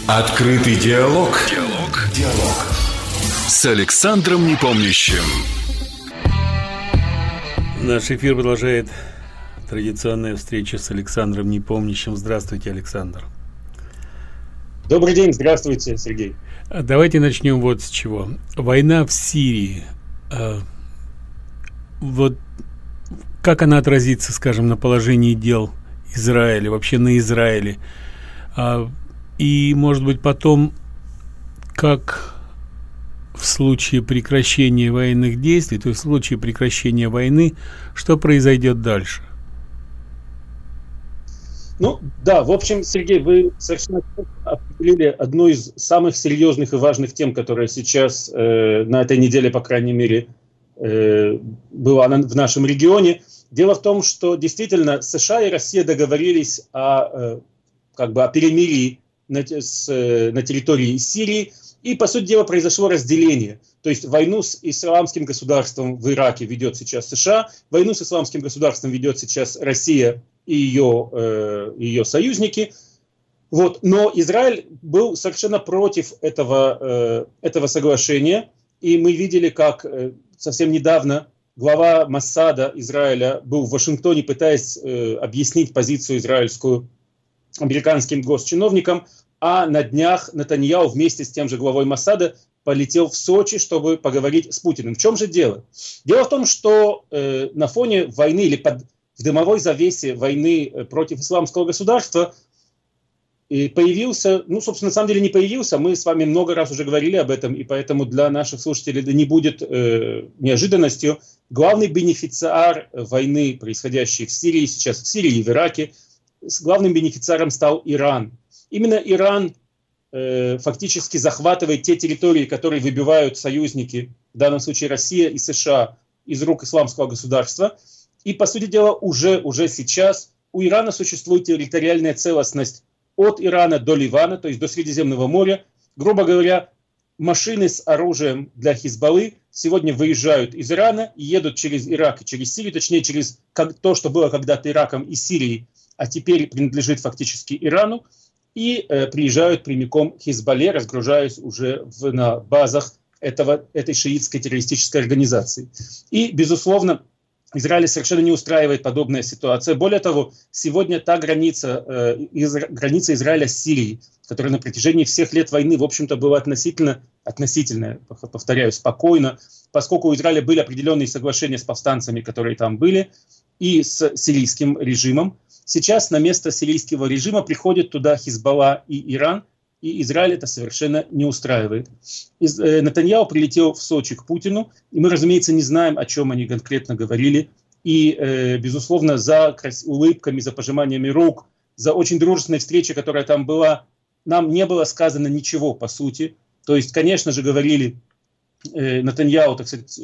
Открытый диалог. С Александром Непомнящим. Наш эфир продолжает традиционная встреча с Александром Непомнящим. Здравствуйте, Александр. Добрый день, здравствуйте, Сергей. Давайте начнем вот с чего. Война в Сирии. Вот как она отразится, скажем, на положении дел Израиля, вообще на Израиле? И, может быть, потом, как в случае прекращения военных действий, то есть в случае прекращения войны, что произойдет дальше? Ну, да, в общем, Сергей, вы совершенно определили одну из самых серьезных и важных тем, которая сейчас на этой неделе, по крайней мере, была в нашем регионе. Дело в том, что действительно США и Россия договорились о перемирии на территории Сирии, и, по сути дела, произошло разделение. То есть войну с исламским государством в Ираке ведет сейчас США, войну с исламским государством ведет сейчас Россия и ее союзники. Вот. Но Израиль был совершенно против этого соглашения, и мы видели, как совсем недавно глава Моссада Израиля был в Вашингтоне, пытаясь объяснить позицию израильскую американским госчиновникам, а на днях Нетаньяху вместе с тем же главой Моссада полетел в Сочи, чтобы поговорить с Путиным. В чем же дело? Дело в том, что на фоне войны или в дымовой завесе войны против исламского государства появился, собственно, на самом деле не появился, мы с вами много раз уже говорили об этом, и поэтому для наших слушателей это не будет неожиданностью. Главный бенефициар войны, происходящей в Сирии, сейчас в Сирии и в Ираке, главным бенефициаром стал Иран. Именно Иран фактически захватывает те территории, которые выбивают союзники, в данном случае Россия и США, из рук исламского государства. И, по сути дела, уже сейчас у Ирана существует территориальная целостность от Ирана до Ливана, то есть до Средиземного моря. Грубо говоря, машины с оружием для Хизбаллы сегодня выезжают из Ирана и едут через Ирак и через Сирию, точнее, через то, что было когда-то Ираком и Сирией, а теперь принадлежит фактически Ирану, и приезжают прямиком к Хизбалле, разгружаясь уже на базах этой шиитской террористической организации. И, безусловно, Израиль совершенно не устраивает подобная ситуация. Более того, сегодня та граница Израиля с Сирией, которая на протяжении всех лет войны, в общем-то, была относительно, повторяю, спокойно, поскольку у Израиля были определенные соглашения с повстанцами, которые там были, и с сирийским режимом. Сейчас на место сирийского режима приходят туда Хизбалла и Иран, и Израиль это совершенно не устраивает. Нетаньяху прилетел в Сочи к Путину, и мы, разумеется, не знаем, о чем они конкретно говорили. И, безусловно, за улыбками, за пожиманиями рук, за очень дружественной встречей, которая там была, нам не было сказано ничего, по сути. То есть, конечно же, говорили, Нетаньяху, так сказать,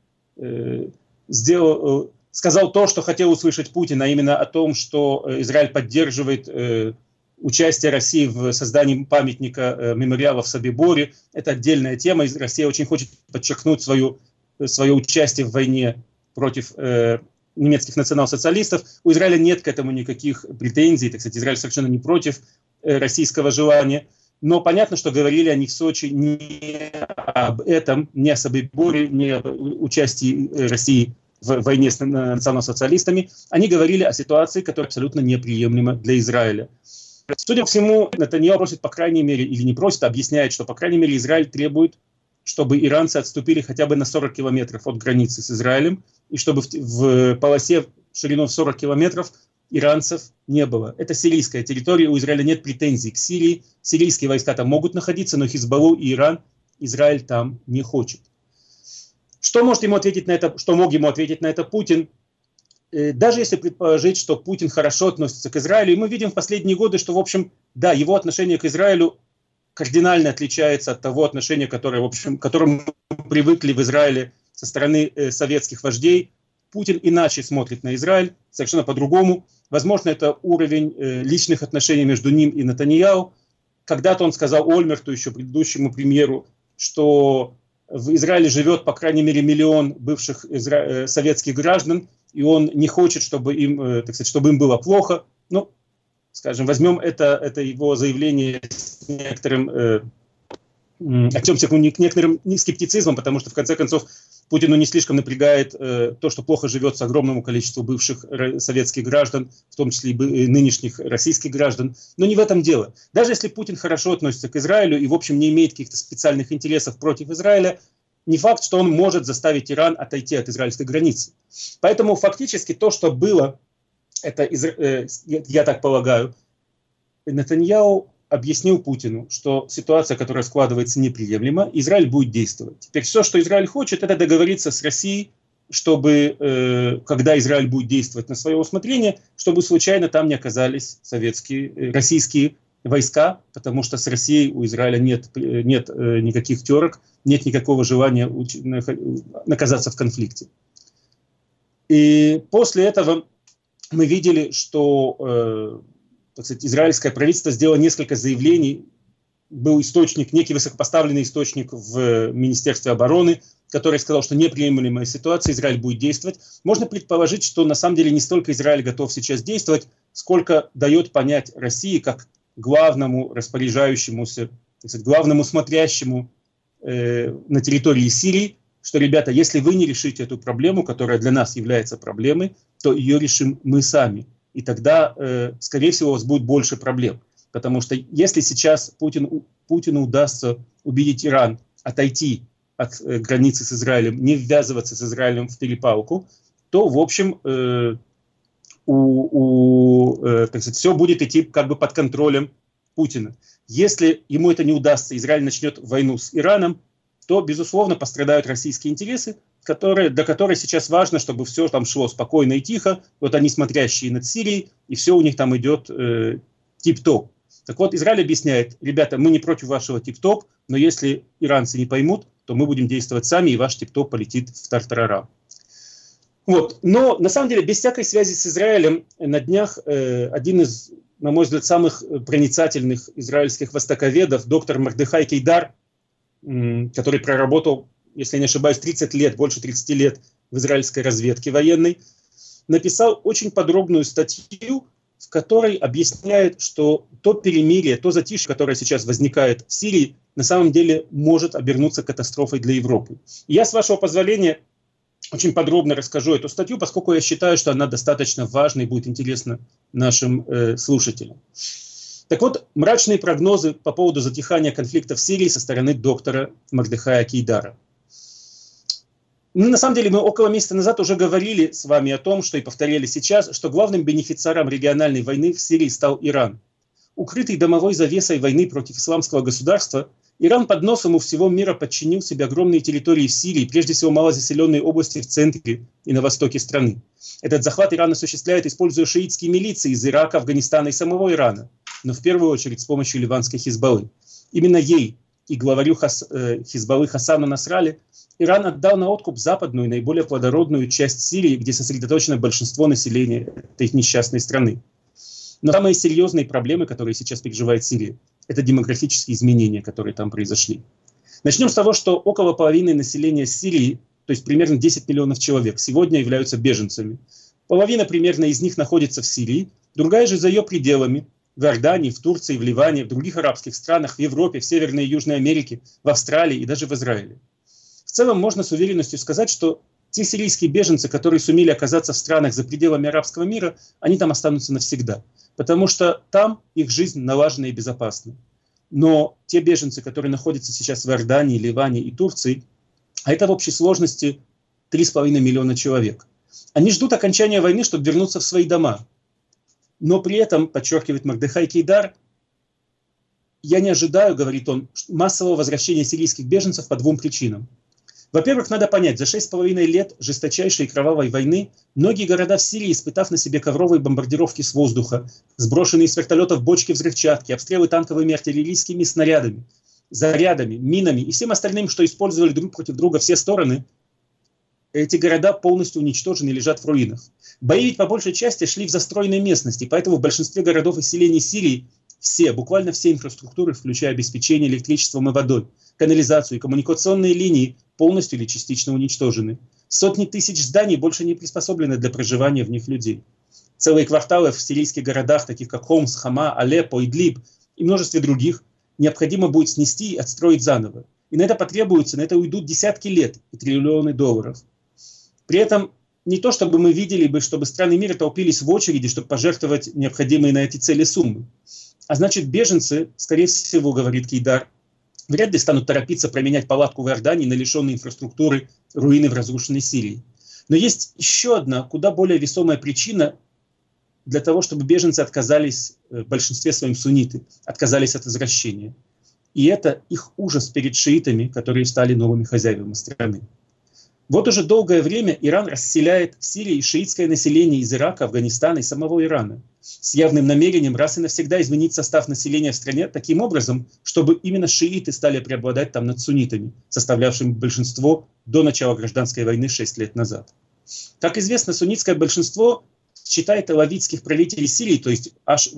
сказал то, что хотел услышать Путин, а именно о том, что Израиль поддерживает участие России в создании памятника мемориала в Собиборе. Это отдельная тема. Россия очень хочет подчеркнуть свое участие в войне против немецких национал-социалистов. У Израиля нет к этому никаких претензий. Так сказать, Израиль совершенно не против российского желания. Но понятно, что говорили они в Сочи не об этом, не о Собиборе, не об участии России в войне с национал-социалистами. Они говорили о ситуации, которая абсолютно неприемлема для Израиля. Судя по всему, Нетаньяху просит, по крайней мере, или не просит, а объясняет, что, по крайней мере, Израиль требует, чтобы иранцы отступили хотя бы на 40 километров от границы с Израилем, и чтобы в полосе шириной в 40 километров иранцев не было. Это сирийская территория, у Израиля нет претензий к Сирии. Сирийские войска там могут находиться, но Хизбаллу и Иран Израиль там не хочет. Что мог ему ответить на это Путин? Даже если предположить, что Путин хорошо относится к Израилю, и мы видим в последние годы, что, в общем, да, его отношение к Израилю кардинально отличается от того отношения, к которому мы привыкли в Израиле со стороны советских вождей. Путин иначе смотрит на Израиль, совершенно по-другому. Возможно, это уровень личных отношений между ним и Нетаньяху. Когда-то он сказал Ольмерту, еще предыдущему премьеру, что в Израиле живет, по крайней мере, 1 миллион бывших советских граждан, и он не хочет, чтобы им было плохо. Ну, скажем, возьмем это его заявление с к некоторым отнесемся к некоторым скептицизмом, потому что, в конце концов, Путину не слишком напрягает то, что плохо живется огромному количеству бывших советских граждан, в том числе и нынешних российских граждан. Но не в этом дело. Даже если Путин хорошо относится к Израилю и, в общем, не имеет каких-то специальных интересов против Израиля, не факт, что он может заставить Иран отойти от израильской границы. Поэтому фактически то, что было, это, я так полагаю, Нетаньяху объяснил Путину, что ситуация, которая складывается, неприемлема, Израиль будет действовать. Теперь все, что Израиль хочет, это договориться с Россией, чтобы, когда Израиль будет действовать на свое усмотрение, чтобы случайно там не оказались российские войска, потому что с Россией у Израиля нет никаких терок, нет никакого желания наказаться в конфликте. И после этого мы видели, что так сказать, израильское правительство сделало несколько заявлений. Был источник, некий высокопоставленный источник в Министерстве обороны, который сказал, что неприемлемая ситуация, Израиль будет действовать. Можно предположить, что на самом деле не столько Израиль готов сейчас действовать, сколько дает понять России как главному распоряжающемуся, так сказать, главному смотрящему на территории Сирии, что, ребята, если вы не решите эту проблему, которая для нас является проблемой, то ее решим мы сами. И тогда, скорее всего, у вас будет больше проблем. Потому что если сейчас Путину удастся убедить Иран отойти от границы с Израилем, не ввязываться с Израилем в перепалку, то, в общем, так сказать, все будет идти как бы под контролем Путина. Если ему это не удастся, Израиль начнет войну с Ираном, то, безусловно, пострадают российские интересы, для которой сейчас важно, чтобы все там шло спокойно и тихо, вот они смотрящие над Сирией, и все у них там идет тип-топ. Так вот, Израиль объясняет: ребята, мы не против вашего тип-топ, но если иранцы не поймут, то мы будем действовать сами, и ваш тип-топ полетит в тартарара. Вот. Но, на самом деле, без всякой связи с Израилем, на днях один из, на мой взгляд, самых проницательных израильских востоковедов, доктор Мордехай Кейдар, который проработал, если я не ошибаюсь, 30 лет, больше 30 лет в израильской разведке военной, написал очень подробную статью, в которой объясняет, что то перемирие, то затишье, которое сейчас возникает в Сирии, на самом деле может обернуться катастрофой для Европы. И я, с вашего позволения, очень подробно расскажу эту статью, поскольку я считаю, что она достаточно важна и будет интересна нашим слушателям. Так вот, мрачные прогнозы по поводу затихания конфликта в Сирии со стороны доктора Мордехая Кейдара. На самом деле, мы около месяца назад уже говорили с вами о том, что и повторяли сейчас, что главным бенефициаром региональной войны в Сирии стал Иран. Укрытый домовой завесой войны против исламского государства, Иран под носом у всего мира подчинил себе огромные территории в Сирии, прежде всего малозаселенные области в центре и на востоке страны. Этот захват Иран осуществляет, используя шиитские милиции из Ирака, Афганистана и самого Ирана, но в первую очередь с помощью ливанской Хизбаллы. Именно ей и главарю Хизбаллы Хасану Насралли Иран отдал на откуп западную, наиболее плодородную часть Сирии, где сосредоточено большинство населения этой несчастной страны. Но самые серьезные проблемы, которые сейчас переживает Сирия, это демографические изменения, которые там произошли. Начнем с того, что около половины населения Сирии, то есть примерно 10 миллионов человек, сегодня являются беженцами. Половина примерно из них находится в Сирии, другая же за ее пределами, в Иордании, в Турции, в Ливане, в других арабских странах, в Европе, в Северной и Южной Америке, в Австралии и даже в Израиле. В целом можно с уверенностью сказать, что те сирийские беженцы, которые сумели оказаться в странах за пределами арабского мира, они там останутся навсегда, потому что там их жизнь налажена и безопасна. Но те беженцы, которые находятся сейчас в Иордании, Ливане и Турции, а это в общей сложности 3,5 миллиона человек, они ждут окончания войны, чтобы вернуться в свои дома. Но при этом, подчеркивает Мордехай Кейдар, я не ожидаю, говорит он, массового возвращения сирийских беженцев по двум причинам. Во-первых, надо понять, за 6,5 лет жесточайшей кровавой войны многие города в Сирии, испытав на себе ковровые бомбардировки с воздуха, сброшенные с вертолетов бочки взрывчатки, обстрелы танковыми артиллерийскими снарядами, зарядами, минами и всем остальным, что использовали друг против друга все стороны, эти города полностью уничтожены и лежат в руинах. Бои ведь по большей части шли в застроенной местности, поэтому в большинстве городов и селений Сирии буквально все инфраструктуры, включая обеспечение электричеством и водой, канализацию и коммуникационные линии, полностью или частично уничтожены. Сотни тысяч зданий больше не приспособлены для проживания в них людей. Целые кварталы в сирийских городах, таких как Хомс, Хама, Алеппо, Идлиб и множестве других, необходимо будет снести и отстроить заново. И на это уйдут десятки лет и триллионы долларов. При этом не то, чтобы мы видели бы, чтобы страны мира толпились в очереди, чтобы пожертвовать необходимые на эти цели суммы. А значит, беженцы, скорее всего, говорит Кейдар, вряд ли станут торопиться променять палатку в Иордании на лишенные инфраструктуры руины в разрушенной Сирии. Но есть еще одна, куда более весомая причина для того, чтобы беженцы отказались, в большинстве своем сунниты, отказались от возвращения. И это их ужас перед шиитами, которые стали новыми хозяевами страны. Вот уже долгое время Иран расселяет в Сирии шиитское население из Ирака, Афганистана и самого Ирана с явным намерением раз и навсегда изменить состав населения в стране таким образом, чтобы именно шииты стали преобладать там над суннитами, составлявшими большинство до начала гражданской войны 6 лет назад. Как известно, суннитское большинство считает алавитских правителей Сирии, то есть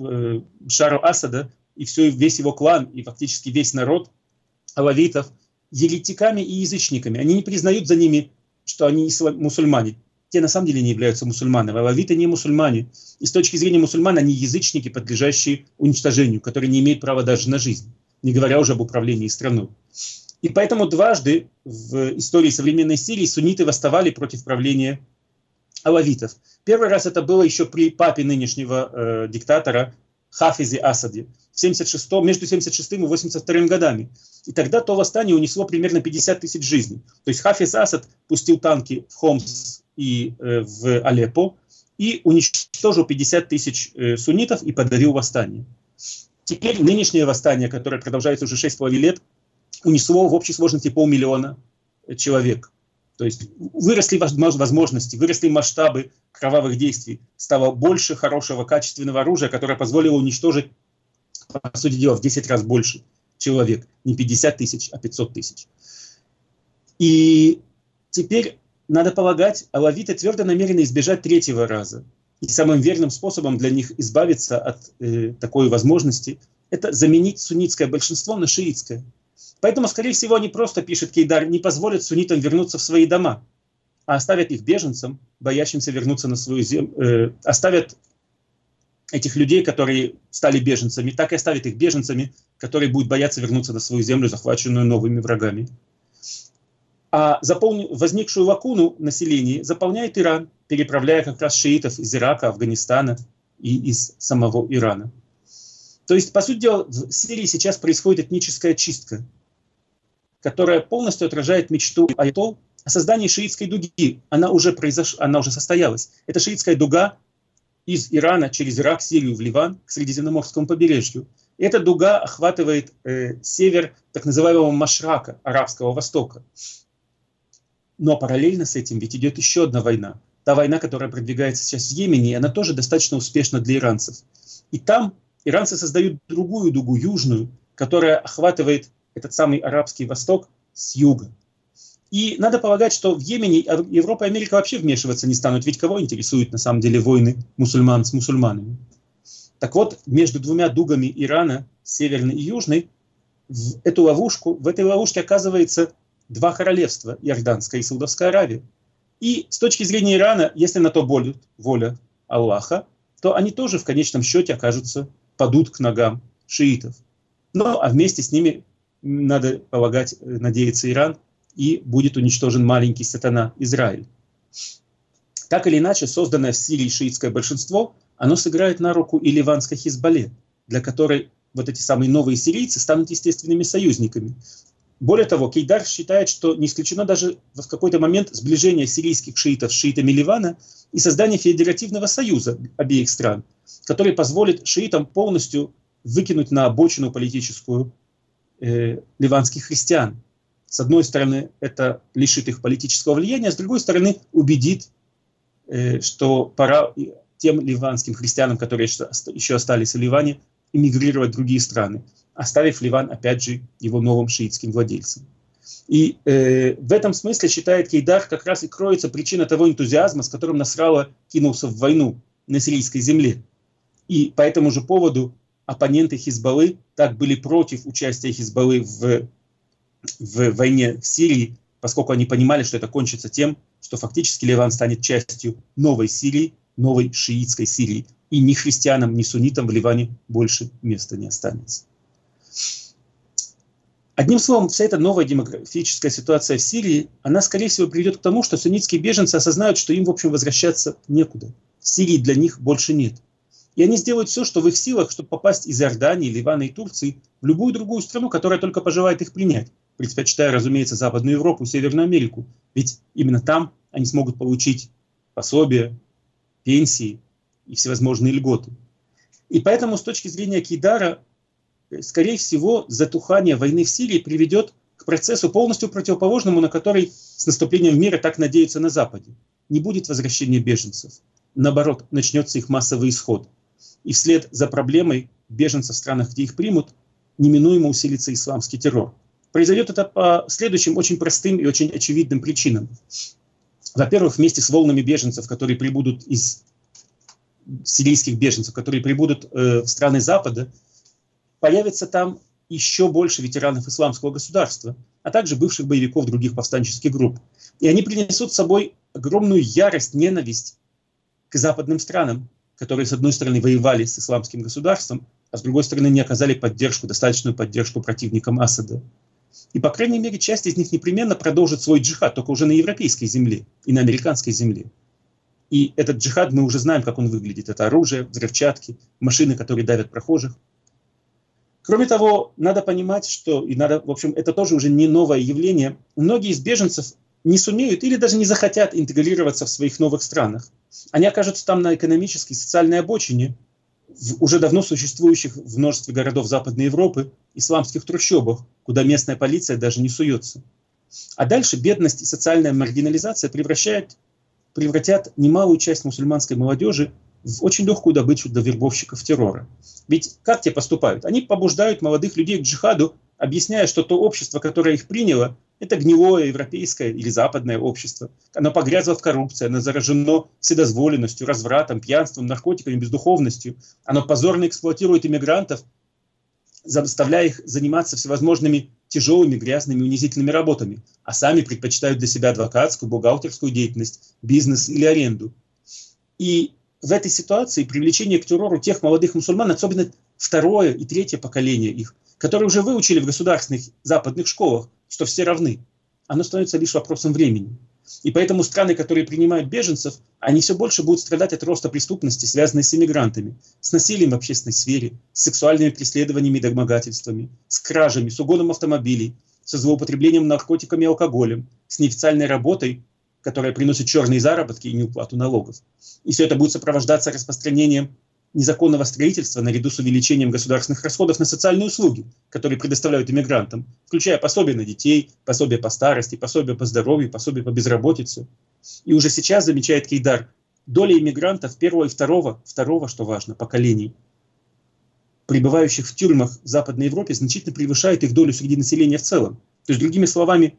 Башара Асада и весь его клан, и фактически весь народ алавитов, еретиками и язычниками. Они не признают за ними, что они мусульмане. Те на самом деле не являются мусульманами. Алавиты не мусульмане. И с точки зрения мусульман они язычники, подлежащие уничтожению, которые не имеют права даже на жизнь, не говоря уже об управлении страной. И поэтому дважды в истории современной Сирии сунниты восставали против правления алавитов. Первый раз это было еще при папе нынешнего диктатора Хафизе Асаде между 76 и 82 годами. И тогда то восстание унесло примерно 50 тысяч жизней. То есть Хафиз Асад пустил танки в Хомс и в Алеппо и уничтожил 50 тысяч суннитов и подавил восстание. Теперь нынешнее восстание, которое продолжается уже 6,5 лет, унесло в общей сложности 500 000 человек. То есть выросли возможности, выросли масштабы кровавых действий, стало больше хорошего, качественного оружия, которое позволило уничтожить, по сути дела, в 10 раз больше человек. Не 50 тысяч, а 500 тысяч. И теперь, надо полагать, алавиты твердо намерены избежать третьего раза. И самым верным способом для них избавиться от такой возможности – это заменить суннитское большинство на шиитское. Поэтому, скорее всего, они просто, пишет Кейдар, не позволят суннитам вернуться в свои дома, а оставят их беженцам, боящимся вернуться на свою землю, оставят этих людей, которые стали беженцами, так и оставят их беженцами, которые будут бояться вернуться на свою землю, захваченную новыми врагами. А возникшую лакуну населения заполняет Иран, переправляя как раз шиитов из Ирака, Афганистана и из самого Ирана. То есть, по сути дела, в Сирии сейчас происходит этническая чистка, которая полностью отражает мечту аятолл о создании шиитской дуги. Она уже состоялась. Это шиитская дуга из Ирана через Ирак, Сирию, в Ливан, к Средиземноморскому побережью. И эта дуга охватывает север так называемого Машрака, Арабского Востока. Но параллельно с этим ведь идет еще одна война. Та война, которая продвигается сейчас в Йемене, и она тоже достаточно успешна для иранцев. И там иранцы создают другую дугу, южную, которая охватывает этот самый Арабский Восток с юга. И надо полагать, что в Йемене Европа и Америка вообще вмешиваться не станут, ведь кого интересуют на самом деле войны мусульман с мусульманами. Так вот, между двумя дугами Ирана, северной и южной, в этой ловушке оказывается два королевства, Иорданская и Саудовская Аравия. И с точки зрения Ирана, если на то будет воля Аллаха, то они тоже в конечном счете падут к ногам шиитов. А вместе с ними, надо полагать, надеется Иран, и будет уничтожен маленький сатана Израиль. Так или иначе, созданное в Сирии шиитское большинство, оно сыграет на руку и ливанской Хизбалле, для которой вот эти самые новые сирийцы станут естественными союзниками. Более того, Кейдар считает, что не исключено даже в какой-то момент сближение сирийских шиитов с шиитами Ливана и создание федеративного союза обеих стран, который позволит шиитам полностью выкинуть на обочину политическую ливанских христиан. С одной стороны, это лишит их политического влияния, а с другой стороны, убедит, что пора тем ливанским христианам, которые еще остались в Ливане, эмигрировать в другие страны, оставив Ливан, опять же, его новым шиитским владельцам. И в этом смысле, считает Кейдар, как раз и кроется причина того энтузиазма, с которым Насралла кинулся в войну на сирийской земле. И по этому же поводу оппоненты Хизбаллы так были против участия Хизбаллы в войне в Сирии, поскольку они понимали, что это кончится тем, что фактически Ливан станет частью новой Сирии, новой шиитской Сирии. И ни христианам, ни суннитам в Ливане больше места не останется. Одним словом, вся эта новая демографическая ситуация в Сирии, она, скорее всего, приведет к тому, что суннитские беженцы осознают, что им, в общем, возвращаться некуда. Сирии для них больше нет. И они сделают все, что в их силах, чтобы попасть из Иордании, Ливана и Турции в любую другую страну, которая только пожелает их принять, предпочитая, разумеется, Западную Европу и Северную Америку. Ведь именно там они смогут получить пособия, пенсии и всевозможные льготы. И поэтому с точки зрения Кейдара, скорее всего, затухание войны в Сирии приведет к процессу полностью противоположному, на который с наступлением мира так надеются на Западе. Не будет возвращения беженцев. Наоборот, начнется их массовый исход. И вслед за проблемой беженцев в странах, где их примут, неминуемо усилится исламский террор. Произойдет это по следующим очень простым и очень очевидным причинам. Во-первых, вместе с волнами беженцев, которые прибудут из сирийских беженцев, которые прибудут в страны Запада, появится там еще больше ветеранов исламского государства, а также бывших боевиков других повстанческих групп. И они принесут с собой огромную ярость, ненависть к западным странам, которые, с одной стороны, воевали с исламским государством, а с другой стороны, не оказали поддержку, достаточную поддержку противникам Асада. И, по крайней мере, часть из них непременно продолжит свой джихад, только уже на европейской земле и на американской земле. И этот джихад, мы уже знаем, как он выглядит. Это оружие, взрывчатки, машины, которые давят прохожих. Кроме того, надо понимать, что, и надо, в общем, это тоже уже не новое явление, многие из беженцев не сумеют или даже не захотят интегрироваться в своих новых странах. Они окажутся там на экономической и социальной обочине, в уже давно существующих в множестве городов Западной Европы исламских трущобах, куда местная полиция даже не суется. А дальше бедность и социальная маргинализация превратят немалую часть мусульманской молодежи в очень легкую добычу для вербовщиков террора. Ведь как те поступают? Они побуждают молодых людей к джихаду, объясняя, что то общество, которое их приняло, это гнилое европейское или западное общество. Оно погрязло в коррупции, оно заражено вседозволенностью, развратом, пьянством, наркотиками, бездуховностью. Оно позорно эксплуатирует иммигрантов, заставляя их заниматься всевозможными тяжелыми, грязными, унизительными работами, а сами предпочитают для себя адвокатскую, бухгалтерскую деятельность, бизнес или аренду. И в этой ситуации привлечение к террору тех молодых мусульман, особенно второе и третье поколение их, которые уже выучили в государственных западных школах, что все равны, оно становится лишь вопросом времени. И поэтому страны, которые принимают беженцев, они все больше будут страдать от роста преступности, связанной с иммигрантами, с насилием в общественной сфере, с сексуальными преследованиями и домогательствами, с кражами, с угоном автомобилей, со злоупотреблением наркотиками и алкоголем, с неофициальной работой, которая приносит черные заработки и неуплату налогов. И все это будет сопровождаться распространением незаконного строительства наряду с увеличением государственных расходов на социальные услуги, которые предоставляют иммигрантам, включая пособия на детей, пособия по старости, пособия по здоровью, пособия по безработице. И уже сейчас, замечает Кейдар, доля иммигрантов первого и второго, что важно, поколений, пребывающих в тюрьмах в Западной Европе, значительно превышает их долю среди населения в целом. То есть, другими словами,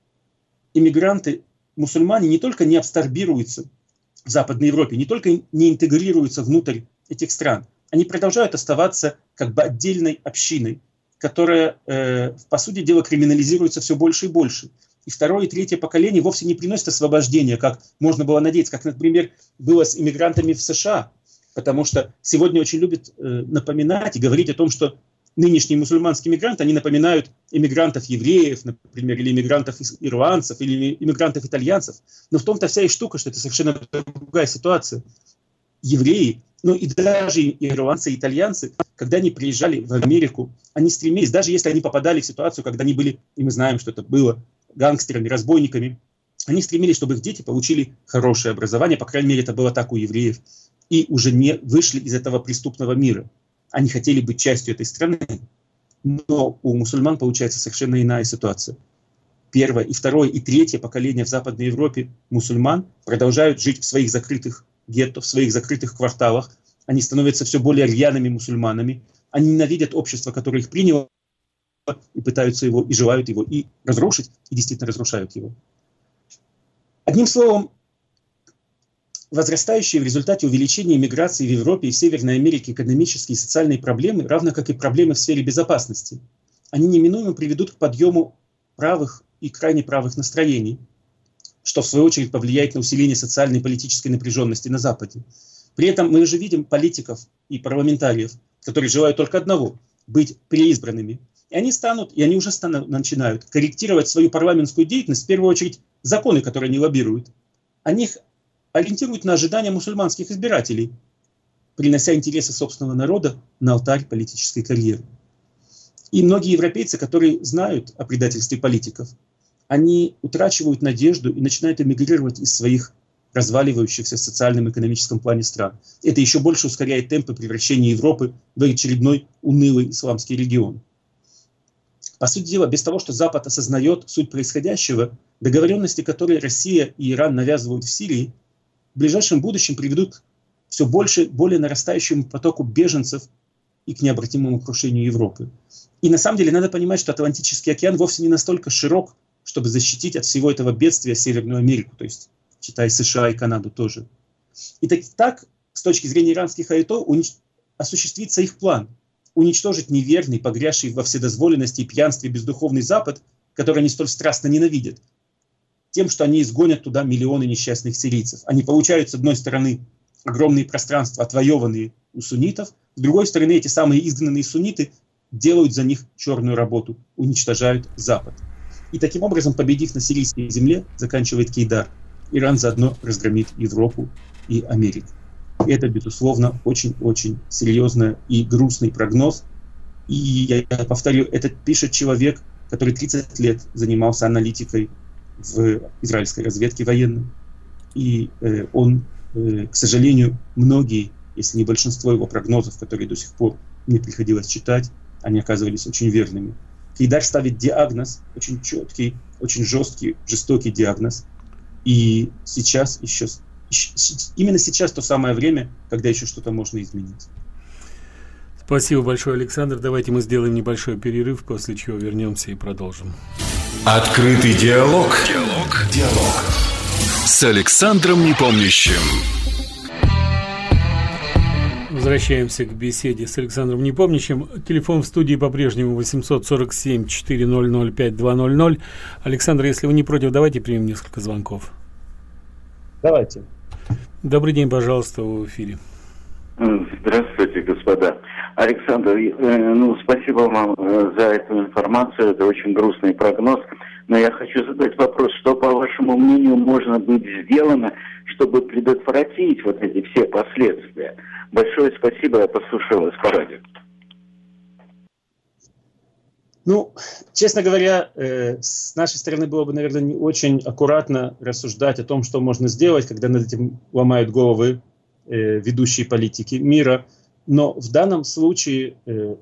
иммигранты, мусульмане не только не абсорбируются в Западной Европе, не только не интегрируются внутрь этих стран, они продолжают оставаться как бы отдельной общиной, которая, по сути дела, криминализируется все больше и больше. И второе и третье поколение вовсе не приносит освобождения, как можно было надеяться, как, например, было с иммигрантами в США. Потому что сегодня очень любят напоминать и говорить о том, что нынешние мусульманские мигранты, они напоминают иммигрантов-евреев, например, или иммигрантов-ирландцев, или иммигрантов-итальянцев. Но в том-то вся и штука, что это совершенно другая ситуация. Евреи, ну и даже ирландцы и итальянцы, когда они приезжали в Америку, они стремились, даже если они попадали в ситуацию, когда они были, и мы знаем, что это было, гангстерами, разбойниками, они стремились, чтобы их дети получили хорошее образование, по крайней мере, это было так у евреев, и уже не вышли из этого преступного мира. Они хотели быть частью этой страны, но у мусульман получается совершенно иная ситуация. Первое, и второе, и третье поколение в Западной Европе мусульман продолжают жить в своих закрытых гетто, в своих закрытых кварталах. Они становятся все более рьяными мусульманами. Они ненавидят общество, которое их приняло, и пытаются его, и желают его и разрушить, и действительно разрушают его. Одним словом, возрастающие в результате увеличения миграции в Европе и в Северной Америке экономические и социальные проблемы, равно как и проблемы в сфере безопасности, они неминуемо приведут к подъему правых и крайне правых настроений, что в свою очередь повлияет на усиление социальной и политической напряженности на Западе. При этом мы же видим политиков и парламентариев, которые желают только одного – быть переизбранными. И они уже начинают корректировать свою парламентскую деятельность, в первую очередь законы, которые они лоббируют. Они их ориентируют на ожидания мусульманских избирателей, принося интересы собственного народа на алтарь политической карьеры. И многие европейцы, которые знают о предательстве политиков, они утрачивают надежду и начинают эмигрировать из своих разваливающихся в социальном и экономическом плане стран. Это еще больше ускоряет темпы превращения Европы в очередной унылый исламский регион. По сути дела, без того, что Запад осознает суть происходящего, договоренности, которые Россия и Иран навязывают в Сирии, в ближайшем будущем приведут к все более нарастающему потоку беженцев и к необратимому крушению Европы. И на самом деле надо понимать, что Атлантический океан вовсе не настолько широк, чтобы защитить от всего этого бедствия Северную Америку, то есть, считай, США и Канаду тоже. И так с точки зрения иранских аятол, осуществится их план – уничтожить неверный, погрязший во вседозволенности и пьянстве бездуховный Запад, который они столь страстно ненавидят, тем, что они изгонят туда миллионы несчастных сирийцев. Они получают, с одной стороны, огромные пространства, отвоеванные у суннитов, с другой стороны, эти самые изгнанные сунниты делают за них черную работу, уничтожают Запад. И таким образом, победив на сирийской земле, заканчивает Кейдар, Иран заодно разгромит Европу и Америку. И это, безусловно, очень-очень серьезный и грустный прогноз. И я повторю, это пишет человек, который 30 лет занимался аналитикой в израильской разведке военной. И он, к сожалению, многие, если не большинство его прогнозов, которые до сих пор мне приходилось читать, они оказывались очень верными. Кейдар ставит диагноз, очень четкий, очень жесткий, жестокий диагноз. И именно сейчас то самое время, когда еще что-то можно изменить. Спасибо большое, Александр. Давайте мы сделаем небольшой перерыв, после чего вернемся и продолжим. Открытый диалог. С Александром Непомнящим. Возвращаемся к беседе с Александром Непомнящим. Телефон в студии по-прежнему 847-400-5200. Александр, если вы не против, давайте примем несколько звонков. Давайте. Добрый день, пожалуйста, в эфире. Здравствуйте, господа. Александр, спасибо вам за эту информацию. Это очень грустный прогноз. Но я хочу задать вопрос, что, по вашему мнению, можно быть сделано, чтобы предотвратить вот эти все последствия? Большое спасибо, я послушал вас по радио. Честно говоря, с нашей стороны было бы, наверное, не очень аккуратно рассуждать о том, что можно сделать, когда над этим ломают головы ведущие политики мира. Но в данном случае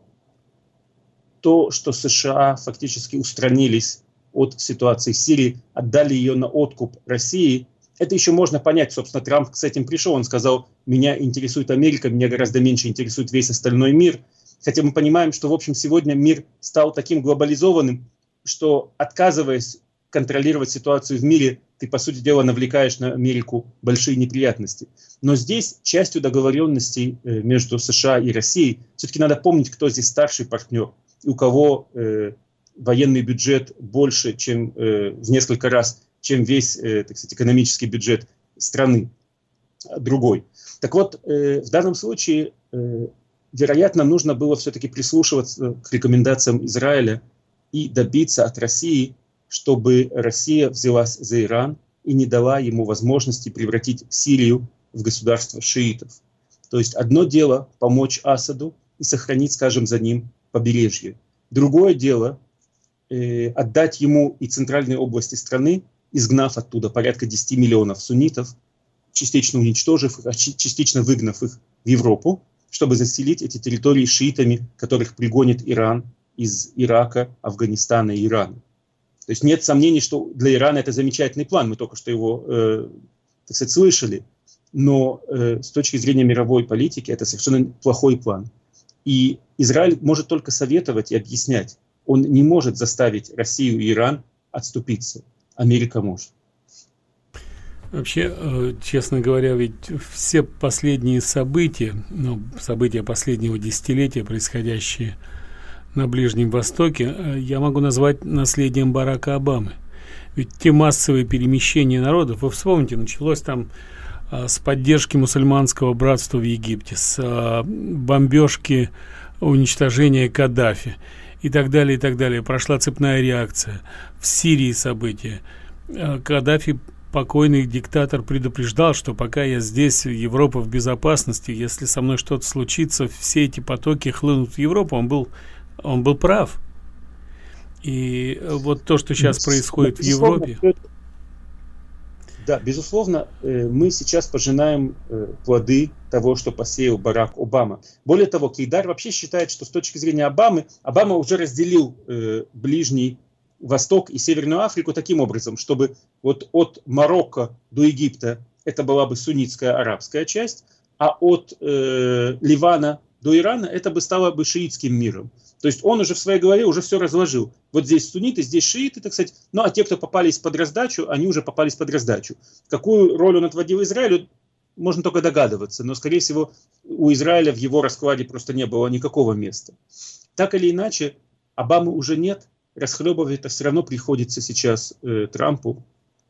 то, что США фактически устранились от ситуации в Сирии, отдали ее на откуп России, это еще можно понять. Собственно, Трамп с этим пришел, он сказал: меня интересует Америка, меня гораздо меньше интересует весь остальной мир. Хотя мы понимаем, что, в общем, сегодня мир стал таким глобализованным, что, отказываясь контролировать ситуацию в мире, ты, по сути дела, навлекаешь на Америку большие неприятности. Но здесь частью договоренностей между США и Россией все-таки надо помнить, кто здесь старший партнер, и у кого военный бюджет больше, чем в несколько раз, чем весь, так сказать, экономический бюджет страны другой. Так вот, в данном случае, вероятно, нужно было все-таки прислушиваться к рекомендациям Израиля и добиться от России, чтобы Россия взялась за Иран и не дала ему возможности превратить Сирию в государство шиитов. То есть одно дело помочь Асаду и сохранить, скажем, за ним побережье. Другое дело отдать ему и центральные области страны, изгнав оттуда порядка 10 миллионов суннитов, частично уничтожив их, а частично выгнав их в Европу, чтобы заселить эти территории шиитами, которых пригонит Иран из Ирака, Афганистана и Ирана. То есть нет сомнений, что для Ирана это замечательный план, мы только что его, так сказать, слышали, но с точки зрения мировой политики это совершенно плохой план. И Израиль может только советовать и объяснять, он не может заставить Россию и Иран отступиться, Америка может. Вообще, честно говоря, ведь все последние события, события последнего десятилетия, происходящие на Ближнем Востоке, я могу назвать наследием Барака Обамы. Ведь те массовые перемещения народов, вы вспомните, началось там с поддержки мусульманского братства в Египте, с бомбежки, уничтожения Каддафи. и так далее, и так далее. Прошла цепная реакция. В Сирии события. Каддафи, покойный диктатор, предупреждал, что пока я здесь, Европа в безопасности, если со мной что-то случится, все эти потоки хлынут в Европу. Он был прав. И вот то, что сейчас происходит в Европе... Да, безусловно, мы сейчас пожинаем плоды того, что посеял Барак Обама. Более того, Кейдар вообще считает, что с точки зрения Обама уже разделил Ближний Восток и Северную Африку таким образом, чтобы вот от Марокко до Египта это была бы суннитская арабская часть, а от Ливана до Ирана это бы стало бы шиитским миром. То есть он уже в своей голове уже все разложил. Вот здесь сунниты, здесь шииты, так сказать. Ну а те, кто попались под раздачу, они уже попались под раздачу. Какую роль он отводил Израилю, можно только догадываться. Но, скорее всего, у Израиля в его раскладе просто не было никакого места. Так или иначе, Обамы уже нет. Расхлебывать это все равно приходится сейчас Трампу.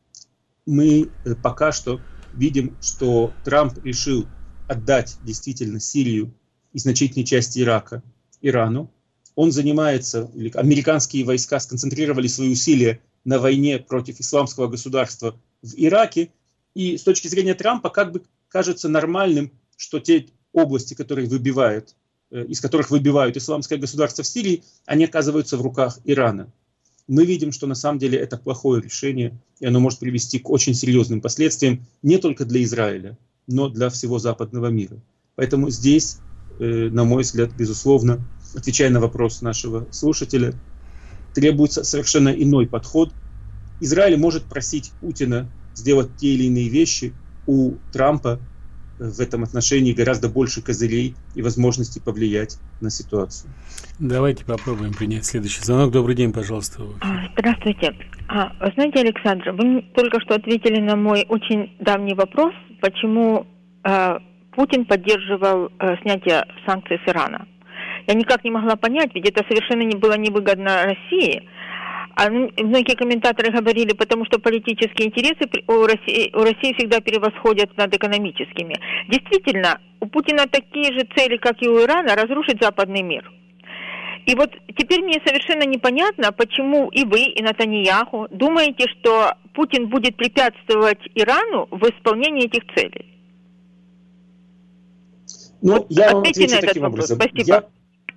Мы пока что видим, что Трамп решил отдать действительно Сирию и значительной части Ирака Ирану. Он занимается, или американские войска сконцентрировали свои усилия на войне против исламского государства в Ираке. И с точки зрения Трампа как бы кажется нормальным, что те области, которые выбивают, из которых выбивают исламское государство в Сирии, они оказываются в руках Ирана. Мы видим, что на самом деле это плохое решение, и оно может привести к очень серьезным последствиям не только для Израиля, но для всего западного мира. Поэтому здесь, на мой взгляд, безусловно, отвечая на вопрос нашего слушателя, требуется совершенно иной подход. Израиль может просить Путина сделать те или иные вещи. У Трампа в этом отношении гораздо больше козырей и возможностей повлиять на ситуацию. Давайте попробуем принять следующий звонок. Добрый день, пожалуйста. Здравствуйте. Вы знаете, Александр, вы только что ответили на мой очень давний вопрос, почему Путин поддерживал снятие санкций с Ирана. Я никак не могла понять, ведь это совершенно не было невыгодно России. А многие комментаторы говорили, потому что политические интересы у России всегда превосходят над экономическими. Действительно, у Путина такие же цели, как и у Ирана, разрушить западный мир. И вот теперь мне совершенно непонятно, почему и вы, и Нетаньяху думаете, что Путин будет препятствовать Ирану в исполнении этих целей. Ну, вот я вам отвечу таким образом. Спасибо.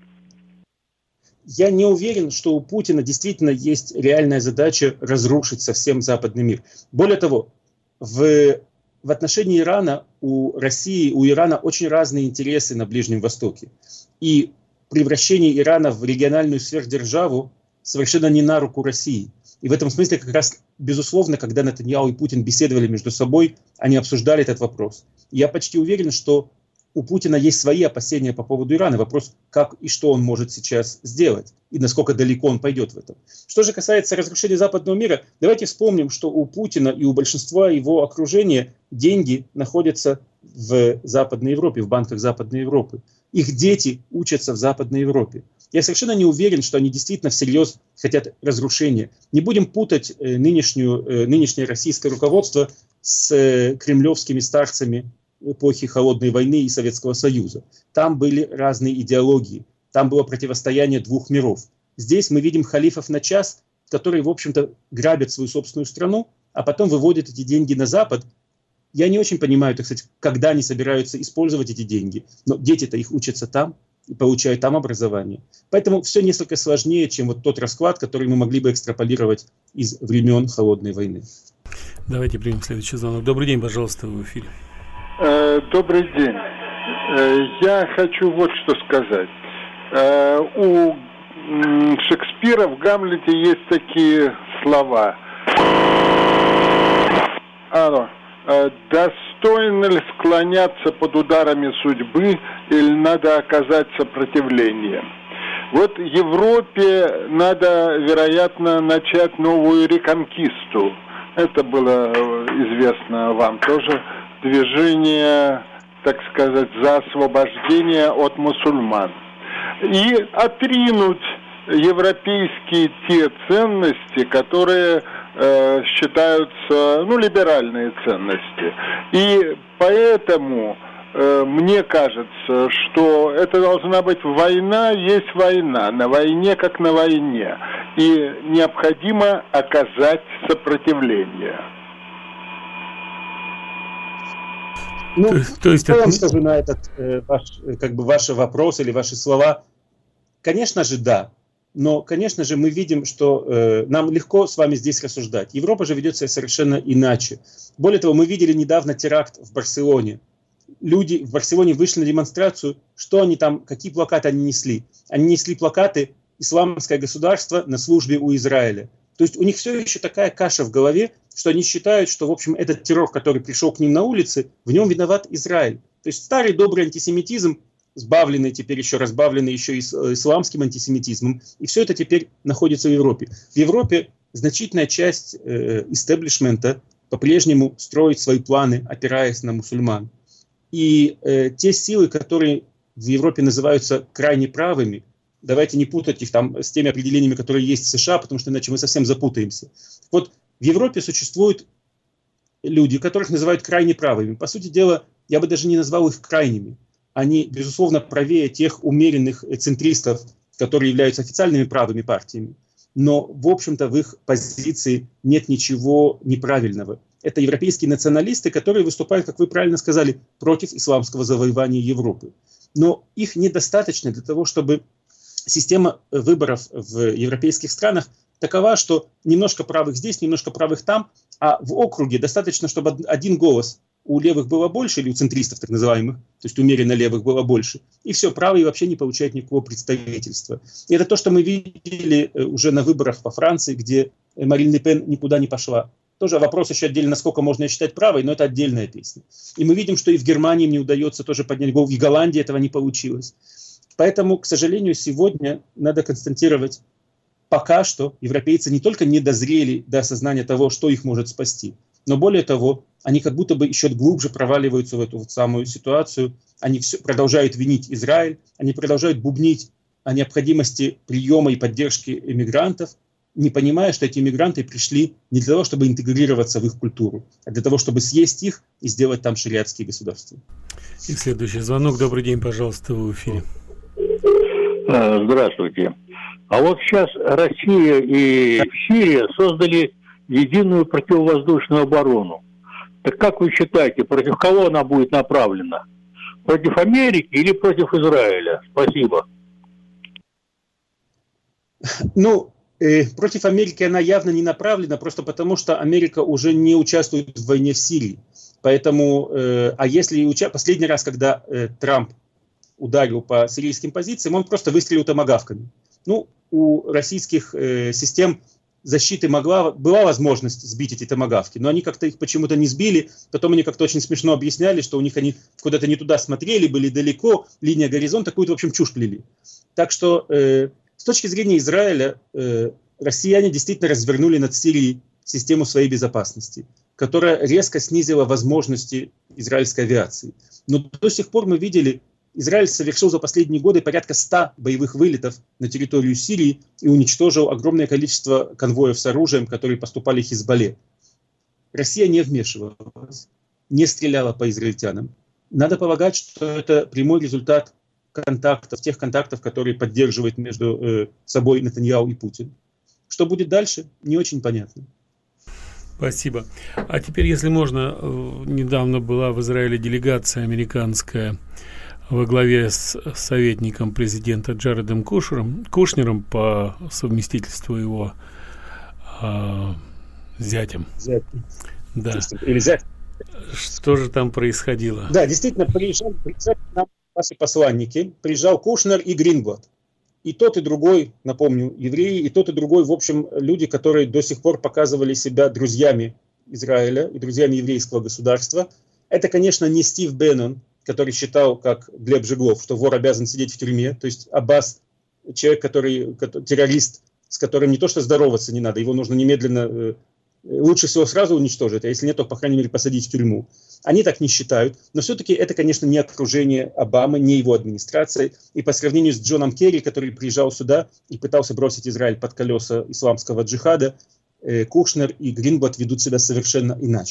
Я не уверен, что у Путина действительно есть реальная задача разрушить совсем западный мир. Более того, в отношении Ирана у России, у Ирана очень разные интересы на Ближнем Востоке. И превращение Ирана в региональную сверхдержаву совершенно не на руку России. И в этом смысле как раз, безусловно, когда Нетаньяху и Путин беседовали между собой, они обсуждали этот вопрос. Я почти уверен, что у Путина есть свои опасения по поводу Ирана. Вопрос, как и что он может сейчас сделать, и насколько далеко он пойдет в этом. Что же касается разрушения западного мира, давайте вспомним, что у Путина и у большинства его окружения деньги находятся в Западной Европе, в банках Западной Европы. Их дети учатся в Западной Европе. Я совершенно не уверен, что они действительно всерьез хотят разрушения. Не будем путать нынешнее российское руководство с кремлевскими старцами эпохи Холодной войны и Советского Союза. Там были разные идеологии, там было противостояние двух миров. Здесь мы видим халифов на час, которые, в общем-то, грабят свою собственную страну, а потом выводят эти деньги на Запад. Я не очень понимаю, так сказать, когда они собираются использовать эти деньги, но дети-то их учатся там и получают там образование. Поэтому все несколько сложнее, чем вот тот расклад, который мы могли бы экстраполировать из времен Холодной войны. Давайте примем следующий звонок. Добрый день, пожалуйста, в эфире. Добрый день. Я хочу вот что сказать. У Шекспира в «Гамлете» есть такие слова. Достойно ли склоняться под ударами судьбы или надо оказать сопротивление? Вот Европе надо, вероятно, начать новую реконкисту. Это было известно вам тоже. Движение, так сказать, за освобождение от мусульман. И отринуть европейские те ценности, которые считаются, либеральные ценности. И поэтому мне кажется, что это должна быть война, есть война, на войне как на войне, и необходимо оказать сопротивление. Ну, то есть я вам скажу на этот ваш вопрос или ваши слова. Конечно же, да. Но, конечно же, мы видим, что нам легко с вами здесь рассуждать. Европа же ведет себя совершенно иначе. Более того, мы видели недавно теракт в Барселоне. Люди в Барселоне вышли на демонстрацию. Что они там, какие плакаты они несли? Они несли плакаты «Исламское государство на службе у Израиля». То есть у них все еще такая каша в голове, что они считают, что, в общем, этот террор, который пришел к ним на улице, в нем виноват Израиль. То есть старый добрый антисемитизм, сбавленный, теперь еще разбавленный еще и исламским антисемитизмом. И все это теперь находится в Европе. В Европе значительная часть истеблишмента по-прежнему строит свои планы, опираясь на мусульман. И те силы, которые в Европе называются крайне правыми, давайте не путать их там с теми определениями, которые есть в США, потому что иначе мы совсем запутаемся. Вот в Европе существуют люди, которых называют крайне правыми. По сути дела, я бы даже не назвал их крайними. Они, безусловно, правее тех умеренных центристов, которые являются официальными правыми партиями. Но, в общем-то, в их позиции нет ничего неправильного. Это европейские националисты, которые выступают, как вы правильно сказали, против исламского завоевания Европы. Но их недостаточно для того, чтобы система выборов в европейских странах такова, что немножко правых здесь, немножко правых там, а в округе достаточно, чтобы один голос у левых было больше, или у центристов так называемых, то есть умеренно левых было больше, и все, правые вообще не получают никакого представительства. И это то, что мы видели уже на выборах во Франции, где Марин Ле Пен никуда не пошла. Тоже вопрос еще отдельно, насколько можно считать правой, но это отдельная песня. И мы видим, что и в Германии не удается тоже поднять голову, и в Голландии этого не получилось. Поэтому, к сожалению, сегодня надо констатировать, пока что европейцы не только не дозрели до осознания того, что их может спасти, но более того, они как будто бы еще глубже проваливаются в эту вот самую ситуацию. Они продолжают винить Израиль, они продолжают бубнить о необходимости приема и поддержки иммигрантов, не понимая, что эти иммигранты пришли не для того, чтобы интегрироваться в их культуру, а для того, чтобы съесть их и сделать там шариатские государства. И следующий звонок. Добрый день, пожалуйста, вы в эфире. Здравствуйте. А вот сейчас Россия и Сирия создали единую противовоздушную оборону. Так как вы считаете, против кого она будет направлена? Против Америки или против Израиля? Спасибо. Ну, против Америки она явно не направлена, просто потому что Америка уже не участвует в войне в Сирии. Поэтому, а если последний раз, когда Трамп ударил по сирийским позициям, он просто выстрелил томагавками. Ну, у российских систем защиты была возможность сбить эти томагавки, но они как-то их почему-то не сбили. Потом они как-то очень смешно объясняли, что у них они куда-то не туда смотрели, были далеко, линия горизонта, какую-то, в общем, чушь плели. Так что с точки зрения Израиля, россияне действительно развернули над Сирией систему своей безопасности, которая резко снизила возможности израильской авиации. Но до сих пор мы видели, Израиль совершил за последние годы порядка 100 боевых вылетов на территорию Сирии и уничтожил огромное количество конвоев с оружием, которые поступали Хизбалле. Россия не вмешивалась, не стреляла по израильтянам. Надо полагать, что это прямой результат тех контактов, которые поддерживает между собой Нетаньяху и Путин. Что будет дальше, не очень понятно. Спасибо. А теперь, если можно, недавно была в Израиле делегация американская во главе с советником президента Джаредом Кушнером по совместительству его зятем. Да. Или зять. Что же там происходило? Да, действительно, приезжали нам наши посланники. Приезжал Кушнер и Гринблат. И тот, и другой, напомню, евреи, и тот, и другой, в общем, люди, которые до сих пор показывали себя друзьями Израиля и друзьями еврейского государства. Это, конечно, не Стив Беннон, который считал, как Глеб Жиглов, что вор обязан сидеть в тюрьме. То есть Аббас, человек, террорист, с которым не то что здороваться не надо, его нужно немедленно, лучше всего сразу уничтожить, а если нет, то, по крайней мере, посадить в тюрьму. Они так не считают, но все-таки это, конечно, не окружение Обамы, не его администрация. И по сравнению с Джоном Керри, который приезжал сюда и пытался бросить Израиль под колеса исламского джихада, Кушнер и Гринблат ведут себя совершенно иначе.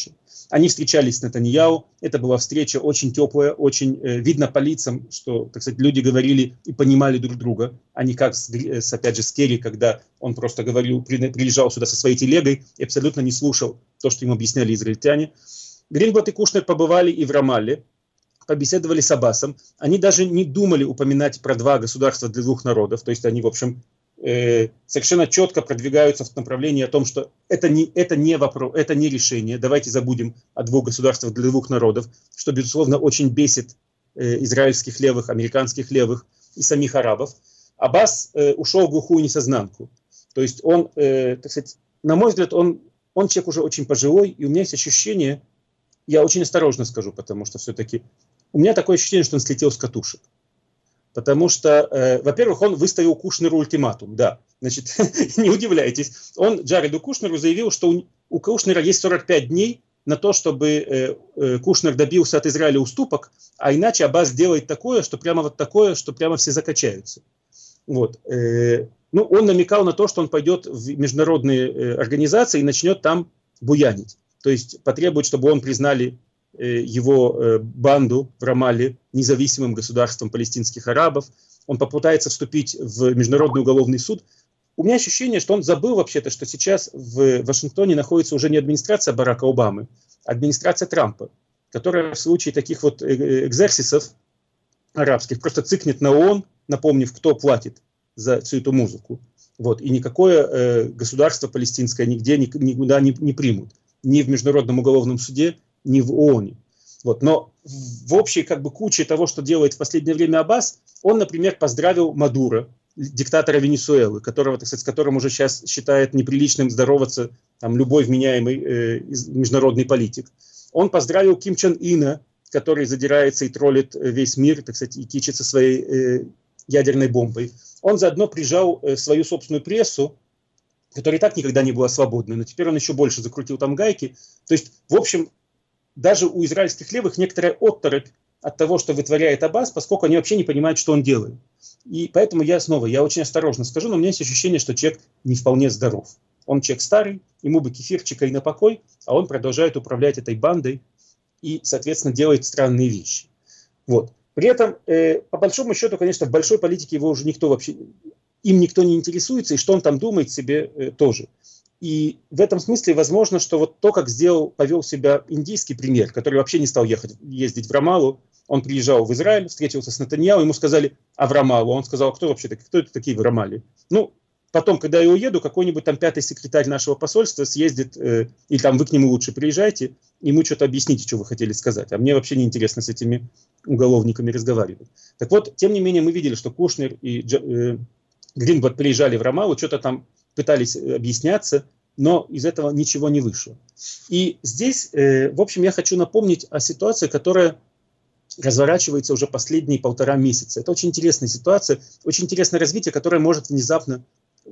Они встречались с Нетаньяху, это была встреча очень теплая, очень видно по лицам, что, так сказать, люди говорили и понимали друг друга, а не как, опять же, с Керри, когда он просто говорил, приезжал сюда со своей телегой и абсолютно не слушал то, что ему объясняли израильтяне. Гринблат и Кушнер побывали и в Рамалле, побеседовали с Аббасом. Они даже не думали упоминать про два государства для двух народов, то есть они, в общем, совершенно четко продвигаются в направлении о том, что это не вопрос, это не решение, давайте забудем о двух государствах для двух народов, что, безусловно, очень бесит израильских левых, американских левых и самих арабов. Аббас ушел в глухую несознанку. То есть он, так сказать, на мой взгляд, он человек уже очень пожилой, и у меня есть ощущение, я очень осторожно скажу, потому что все-таки у меня такое ощущение, что он слетел с катушек. Потому что, во-первых, он выставил Кушнеру ультиматум, да. Значит, не удивляйтесь. Он Джареду Кушнеру заявил, что у Кушнера есть 45 дней на то, чтобы Кушнер добился от Израиля уступок, а иначе Аббас делает такое, что прямо все закачаются. Вот. Ну, он намекал на то, что он пойдет в международные организации и начнет там буянить. То есть потребует, чтобы он признали его банду в Рамалле независимым государством палестинских арабов. Он попытается вступить в Международный уголовный суд. У меня ощущение, что он забыл вообще-то, что сейчас в Вашингтоне находится уже не администрация Барака Обамы, а администрация Трампа, которая в случае таких вот экзерсисов арабских просто цикнет на ООН, напомнив, кто платит за всю эту музыку. Вот. И никакое государство палестинское нигде никуда не примут. Ни в Международном уголовном суде, ни в ООН. Вот. Но в общей куче того, что делает в последнее время Аббас, он, например, поздравил Мадуро, диктатора Венесуэлы, которого, так сказать, с которым уже сейчас считает неприличным здороваться там, любой вменяемый международный политик. Он поздравил Ким Чен Ына, который задирается и троллит весь мир, так сказать, и кичится своей ядерной бомбой. Он заодно прижал свою собственную прессу, которая и так никогда не была свободной, но теперь он еще больше закрутил там гайки. То есть, в общем, даже у израильских левых некоторая отторопь от того, что вытворяет Аббас, поскольку они вообще не понимают, что он делает. И поэтому я очень осторожно скажу, но у меня есть ощущение, что человек не вполне здоров. Он человек старый, ему бы кефирчика и на покой, а он продолжает управлять этой бандой и, соответственно, делает странные вещи. Вот. При этом, по большому счету, конечно, в большой политике его уже никто не интересуется, и что он там думает себе тоже. И в этом смысле возможно, что вот то, как повел себя индийский премьер, который вообще не стал ездить в Рамаллу, он приезжал в Израиль, встретился с Нетаньяху, ему сказали, а в Рамаллу? Он сказал, кто это такие в Рамалле? Ну, потом, когда я уеду, какой-нибудь там 5-й секретарь нашего посольства съездит, или там вы к нему лучше приезжайте, ему что-то объясните, что вы хотели сказать. А мне вообще не интересно с этими уголовниками разговаривать. Так вот, тем не менее, мы видели, что Кушнер и Гринблат приезжали в Рамаллу, что-то там пытались объясняться, но из этого ничего не вышло. И здесь, в общем, я хочу напомнить о ситуации, которая разворачивается уже последние 1,5 месяца. Это очень интересная ситуация, очень интересное развитие, которое может внезапно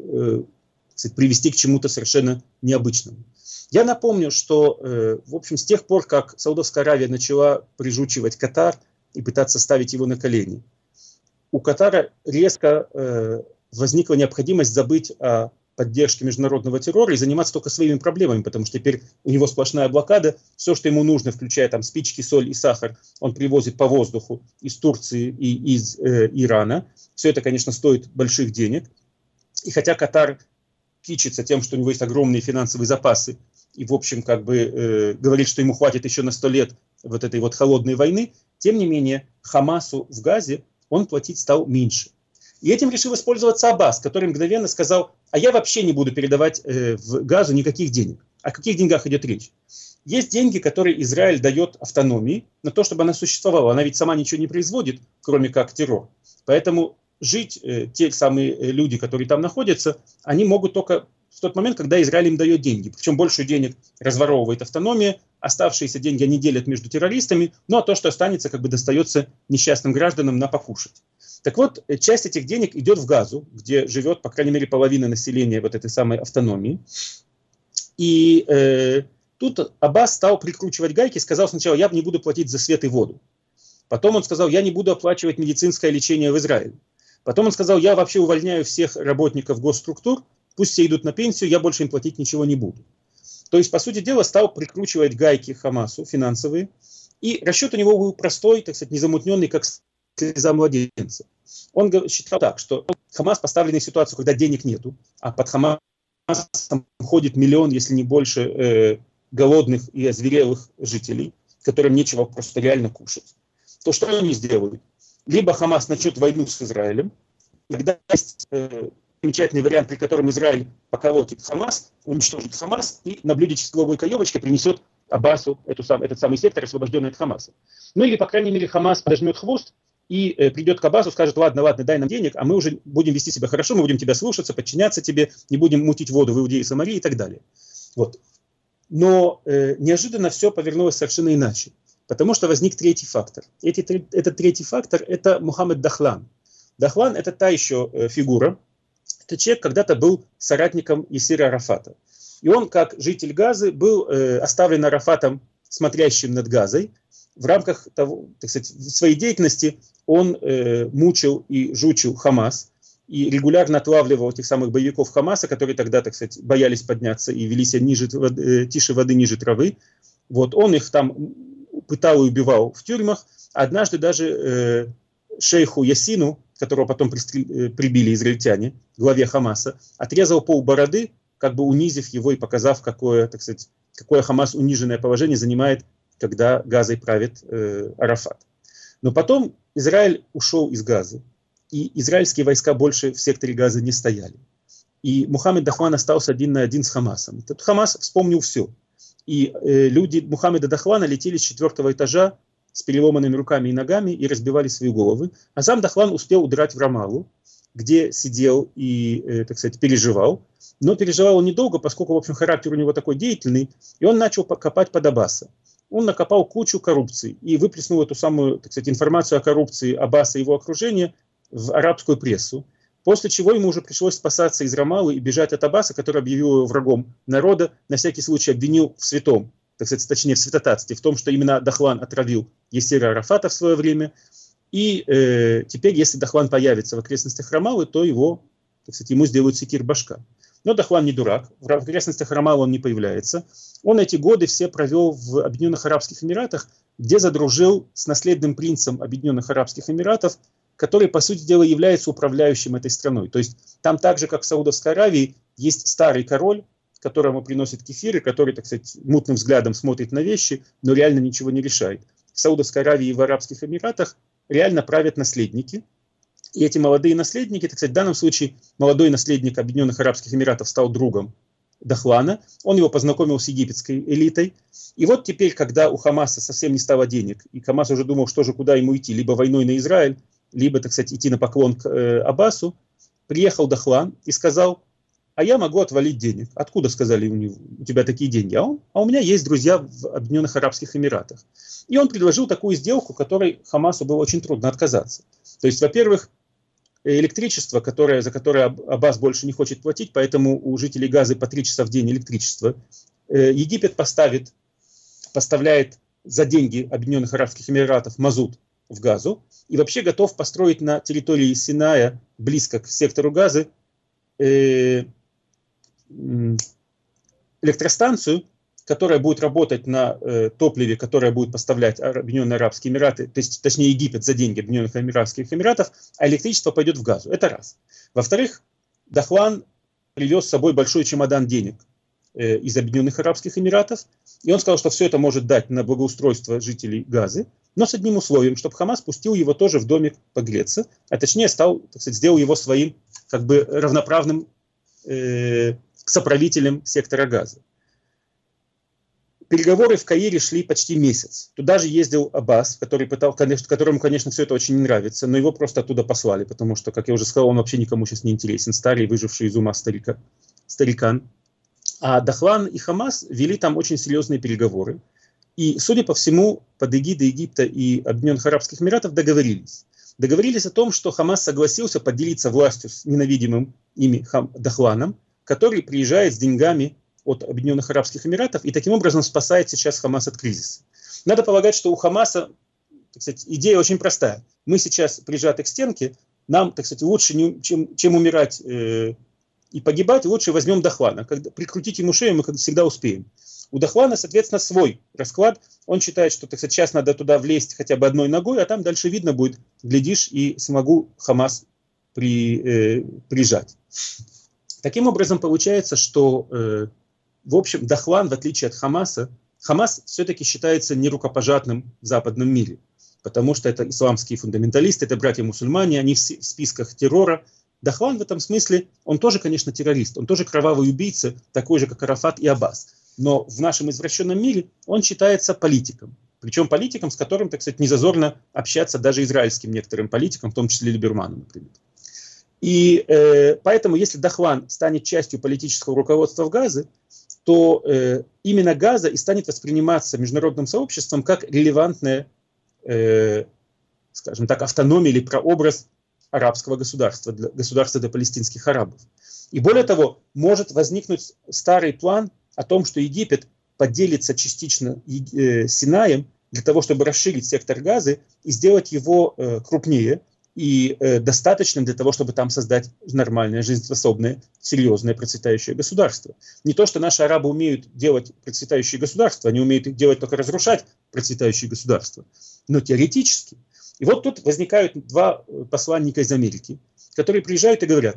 привести к чему-то совершенно необычному. Я напомню, что, в общем, с тех пор, как Саудовская Аравия начала прижучивать Катар и пытаться ставить его на колени, у Катара резко возникла необходимость забыть о поддержке международного террора и заниматься только своими проблемами, потому что теперь у него сплошная блокада, все, что ему нужно, включая там спички, соль и сахар, он привозит по воздуху из Турции и из Ирана. Все это, конечно, стоит больших денег. И хотя Катар кичится тем, что у него есть огромные финансовые запасы, и, в общем, говорит, что ему хватит еще на 100 лет вот этой вот холодной войны, тем не менее, Хамасу в Газе он платить стал меньше. И этим решил воспользоваться Аббас, который мгновенно сказал, а я вообще не буду передавать в Газу никаких денег. О каких деньгах идет речь? Есть деньги, которые Израиль дает автономии на то, чтобы она существовала. Она ведь сама ничего не производит, кроме как террор. Поэтому жить те самые люди, которые там находятся, они могут только в тот момент, когда Израиль им дает деньги. Причем больше денег разворовывает автономия, оставшиеся деньги они делят между террористами, ну а то, что останется, достается несчастным гражданам на покушать. Так вот, часть этих денег идет в Газу, где живет, по крайней мере, половина населения вот этой самой автономии. И тут Аббас стал прикручивать гайки, сказал сначала, я не буду платить за свет и воду. Потом он сказал, я не буду оплачивать медицинское лечение в Израиле. Потом он сказал, я вообще увольняю всех работников госструктур, пусть все идут на пенсию, я больше им платить ничего не буду. То есть, по сути дела, стал прикручивать гайки Хамасу финансовые. И расчет у него был простой, так сказать, незамутненный, как слеза младенца. Он считал так, что Хамас поставленный в ситуацию, когда денег нету, а под Хамасом ходит миллион, если не больше, голодных и озверелых жителей, которым нечего просто реально кушать. То что они сделают? Либо Хамас начнет войну с Израилем, тогда есть замечательный вариант, при котором Израиль поколотит Хамас, уничтожит Хамас и на блюдечке с головой каевочкой принесет Аббасу этот самый сектор, освобожденный от Хамаса. Ну или, по крайней мере, Хамас подожмет хвост и придет к Аббасу, скажет: ладно, дай нам денег, а мы уже будем вести себя хорошо, мы будем тебя слушаться, подчиняться тебе, не будем мутить воду в Иудее и Самарии и так далее. Вот. Но неожиданно все повернулось совершенно иначе, потому что возник третий фактор. Этот третий фактор – это Мухаммед Дахлан. Дахлан – это та еще фигура. Этот человек когда-то был соратником Ясира Арафата. И он, как житель Газы, был оставлен Арафатом, смотрящим над Газой. В рамках того, так сказать, своей деятельности он мучил и жучил Хамас и регулярно отлавливал тех самых боевиков Хамаса, которые тогда, так сказать, боялись подняться и вели себя тише воды, ниже травы. Вот, он их там пытал и убивал в тюрьмах. Однажды даже шейху Ясину, которого потом прибили израильтяне, главе Хамаса, отрезал полбороды, как бы унизив его и показав, какое, так сказать, какое Хамас униженное положение занимает, когда Газой правит Арафат. Но потом Израиль ушел из Газы, и израильские войска больше в секторе Газы не стояли. И Мухаммед Дахлан остался один на один с Хамасом. Этот Хамас вспомнил все. И люди Мухаммеда Дахлана летели с 4-го этажа с переломанными руками и ногами и разбивали свои головы. А сам Дахлан успел удрать в Рамаллу, где сидел и, так сказать, переживал. Но переживал он недолго, поскольку, в общем, характер у него такой деятельный, и он начал копать под Аббаса. Он накопал кучу коррупции и выплеснул эту самую, так сказать, информацию о коррупции Аббаса и его окружения в арабскую прессу. После чего ему уже пришлось спасаться из Рамаллы и бежать от Аббаса, который объявил его врагом народа, на всякий случай обвинил в святом, так сказать, точнее в святотатстве, в том, что именно Дахлан отравил Ясира Арафата в свое время. И теперь, если Дахлан появится в окрестностях Рамаллы, то его, так сказать, ему сделают секир башка. Но Дахлан не дурак, в окрестностях Рамаллы он не появляется. Он эти годы все провел в Объединенных Арабских Эмиратах, где задружил с наследным принцем Объединенных Арабских Эмиратов, который, по сути дела, является управляющим этой страной. То есть там так же, как в Саудовской Аравии, есть старый король, которому приносит кефиры, который, так сказать, мутным взглядом смотрит на вещи, но реально ничего не решает. В Саудовской Аравии и в Арабских Эмиратах реально правят наследники. И эти молодые наследники, так сказать, в данном случае молодой наследник Объединенных Арабских Эмиратов стал другом Дахлана. Он его познакомил с египетской элитой. И вот теперь, когда у Хамаса совсем не стало денег, и Хамас уже думал, что же, куда ему идти, либо войной на Израиль, либо, так сказать, идти на поклон к Аббасу, приехал Дахлан и сказал: а я могу отвалить денег. Откуда, сказали у тебя такие деньги? А у меня есть друзья в Объединенных Арабских Эмиратах. И он предложил такую сделку, которой Хамасу было очень трудно отказаться. То есть, во-первых, электричество, за которое Аббас больше не хочет платить, поэтому у жителей Газы по 3 часа в день электричество. Египет поставляет за деньги Объединенных Арабских Эмиратов мазут в Газу и вообще готов построить на территории Синая, близко к сектору Газы, электростанцию, которая будет работать на топливе, которое будет поставлять Объединенные Арабские Эмираты, то есть, точнее, Египет за деньги Объединенных Арабских Эмиратов, а электричество пойдет в Газу. Это раз. Во-вторых, Дахлан привез с собой большой чемодан денег из Объединенных Арабских Эмиратов, и он сказал, что все это может дать на благоустройство жителей Газы, но с одним условием, чтобы Хамас пустил его тоже в домик погреться, а точнее так сказать, сделал его своим как бы равноправным соправителем сектора Газы. Переговоры в Каире шли почти месяц. Туда же ездил Аббас, которому, конечно, все это очень не нравится, но его просто оттуда послали, потому что, как я уже сказал, он вообще никому сейчас не интересен, старый, выживший из ума старикан. А Дахлан и Хамас вели там очень серьезные переговоры. И, судя по всему, под эгидой Египта и Объединенных Арабских Эмиратов договорились. Договорились о том, что Хамас согласился поделиться властью с ненавидимым ими Дахланом, который приезжает с деньгами от Объединенных Арабских Эмиратов и таким образом спасает сейчас Хамас от кризиса. Надо полагать, что у Хамаса, так сказать, идея очень простая. Мы сейчас прижаты к стенке, нам, так сказать, лучше, чем умирать и погибать, лучше возьмем Дахлана. Прикрутить ему шею мы всегда успеем. У Дахлана, соответственно, свой расклад. Он считает, что, так сказать, сейчас надо туда влезть хотя бы одной ногой, а там дальше видно будет, глядишь, и смогу Хамас прижать. Таким образом, получается, что, в общем, Дахлан, в отличие от Хамаса, Хамас все-таки считается нерукопожатным в западном мире, потому что это исламские фундаменталисты, это братья-мусульмане, они в списках террора. Дахлан в этом смысле, он тоже, конечно, террорист, он тоже кровавый убийца, такой же, как Арафат и Аббас. Но в нашем извращенном мире он считается политиком. Причем политиком, с которым, так сказать, незазорно общаться даже израильским некоторым политикам, в том числе Либерману, например. И поэтому, если Дахлан станет частью политического руководства в Газе, то именно Газа и станет восприниматься международным сообществом как релевантная, скажем так, автономия или прообраз арабского государства для палестинских арабов. И более того, может возникнуть старый план о том, что Египет поделится частично Синаем для того, чтобы расширить сектор Газы и сделать его крупнее и достаточным для того, чтобы там создать нормальное, жизнеспособное, серьезное, процветающее государство. Не то, что наши арабы умеют делать процветающие государства, они умеют их делать только разрушать процветающие государства, но теоретически. И вот тут возникают два посланника из Америки, которые приезжают и говорят: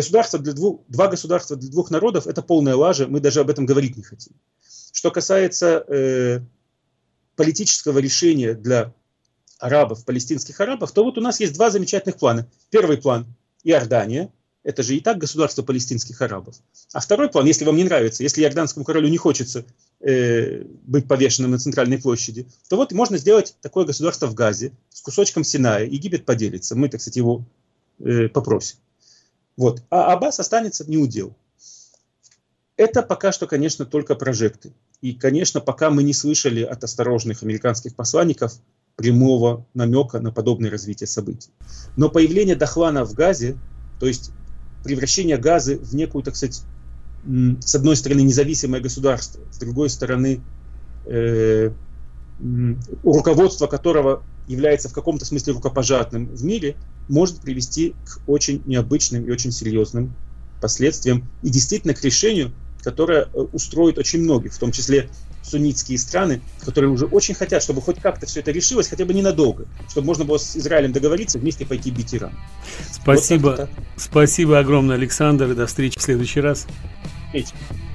два государства для двух народов – это полная лажа, мы даже об этом говорить не хотим. Что касается политического решения для арабов, палестинских арабов, то вот у нас есть два замечательных плана. Первый план – Иордания, это же и так государство палестинских арабов. А второй план, если вам не нравится, если иорданскому королю не хочется быть повешенным на центральной площади, то вот можно сделать такое государство в Газе с кусочком Синая. Египет поделится, мы, так сказать, его попросим. Вот. А Аббас останется неудел. Это пока что, конечно, только прожекты. И, конечно, пока мы не слышали от осторожных американских посланников прямого намека на подобное развитие событий. Но появление Дахлана в Газе, то есть превращение Газы в некую, так сказать, с одной стороны, независимое государство, с другой стороны, руководство которого является в каком-то смысле рукопожатным в мире, может привести к очень необычным и очень серьезным последствиям и действительно к решению, которое устроит очень многих, в том числе суннитские страны, которые уже очень хотят, чтобы хоть как-то все это решилось, хотя бы ненадолго, чтобы можно было с Израилем договориться, вместе пойти бить Иран. Спасибо. Вот спасибо огромное, Александр, и до встречи в следующий раз. Встречи.